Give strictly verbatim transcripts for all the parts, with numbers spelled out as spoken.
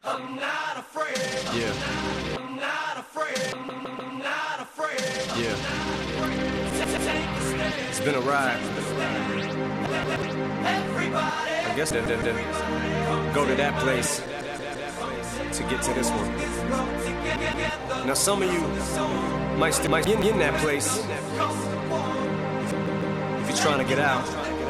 I'm not afraid. Yeah. I'm not afraid. I'm not afraid. Yeah. Take a stand. It's been a ride. Everybody. I guess that, that, that go to that place to get to this one. Now some of you might still might be in that place. If you're trying to get out,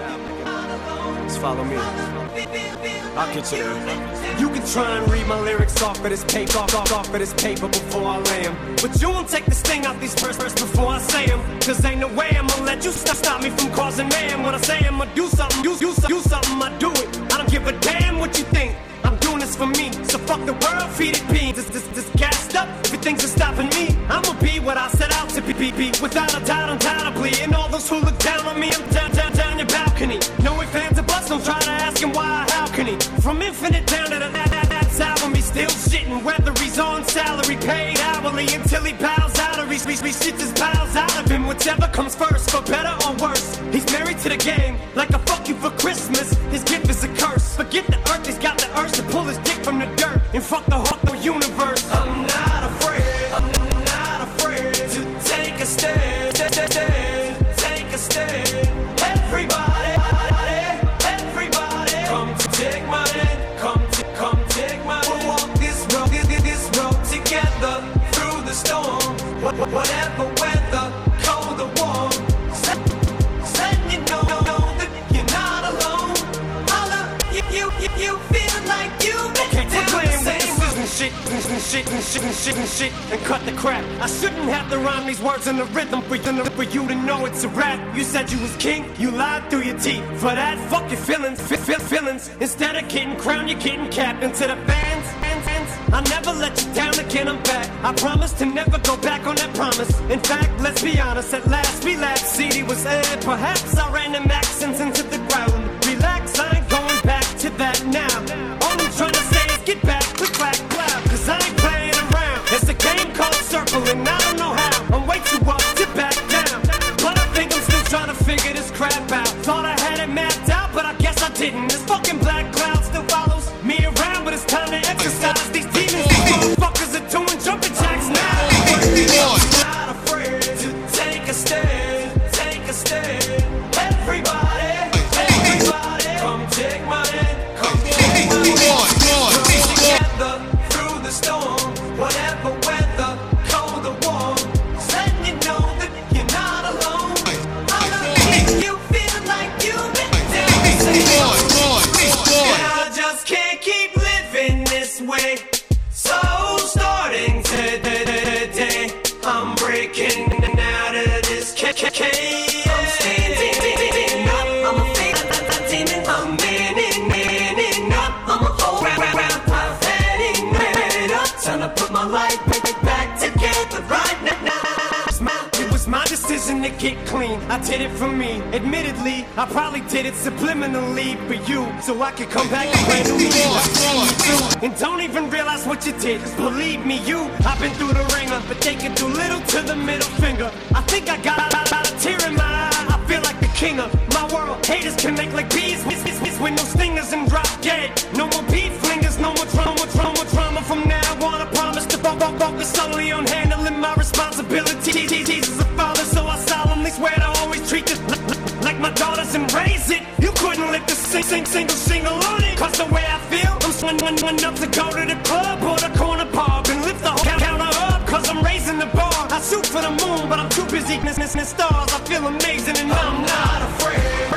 just follow me. I'll get you there. You can try and read my lyrics off of this paper, off, off, off of this paper before I lay 'em. But you won't take the sting out these first verse before I say 'em. Cause ain't no way I'ma let you stop, stop me from causing mayhem. When I say I'ma do something, you, you, you something, I do it. I don't give a damn what you think. I'm doing this for me, so fuck the world, feed it beans. This, this, this gassed up, everything's just stopping me. I'ma be what I set out to be, be, be. Without a doubt, undoubtedly. And all those who look down on me, I'm down, down, down your balcony. No ifs, ands, or buts, don't try to ask him why, how can he? From infinite down to the that, that, that's album, he's still shitting. Whether he's on salary, paid hourly, until he bows out or he, he, he shits his bowels out of him. Whichever comes first, for better or worse. He's married to the game, like a fuck you for Christmas. His gift is a curse. Forget the earth, he's got the urge to pull his dick from the dirt and fuck the whole universe. I'm not afraid. I'm not afraid to take a stand. Take a stand. Everybody, everybody, come to take my hand. Come to, come take my hand. We'll walk this road, this road together through the storm. Whatever weather, cold or warm. Letting you know, know that you're not alone. Holla, you, you, you, you feel like you've been down the same road. And shit, and shit, and shit, and shit, and shit, and cut the crap. I shouldn't have to rhyme these words in the rhythm for you, for you to know it's a rap. You said you was king, you lied through your teeth. For that, fuck your feelings, fi- fi- feelings. Instead of getting crowned, you're getting capped. And to the fans, fans, fans, I'll never let you down again, I'm back. I promise to never go back on that promise. In fact, let's be honest, at last we laughed. C D was aired, perhaps I ran them accents into the ground. Relax, I ain't going back to that now. All I'm trying to say is get back, click, clack, clap. Cause I ain't playing around. It's a game called circling, I don't know how. I'm way too up to back down. But I think I'm still trying to figure this crap out. Thought I had it mapped out, but I guess I didn't. This fucking black cloud still follows me around, but it's time to exercise these demons. These motherfuckers are doing jumping jacks now. I'm not afraid to take a stand. Take a stand. Everybody, everybody, come take my hand. Come take my hand. Together through the storm. Whatever weather, cold or warm. Letting you know that you're not alone. Holla, if you feel like you've been down the same road. And I just can't keep living this way. So starting today, I'm breaking out of this cage. I'm standing up, I'm a demon. I'm manning, manning up, I'm a whole round. I've had it up. Time to put my life back together right now. It was my decision to get clean. I did it for me. Admittedly, I probably did it subliminally for you, so I could come back and brand new me. And don't even realize what you did. Cause believe me, you, I've been through the ringer, but they can do little to the middle finger. I think I got a tear in my eye. I feel like the king of my world. Haters can make like bees with with no stingers and drop dead. No more beef flingers, no more trauma, trauma, trauma. From now on, I promise to focus solely on handling my responsibility. Jesus a father, so I solemnly swear to always treat this like my daughters and raise it. You couldn't lift a sing, sing, single shingle on it. Cause the way I feel, I'm swinging one up to go to the club or the corner pub and lift the whole counter up. Cause I'm raising the bar. I shoot for the moon, but I'm too busy missing stars. I feel amazing and I'm not afraid.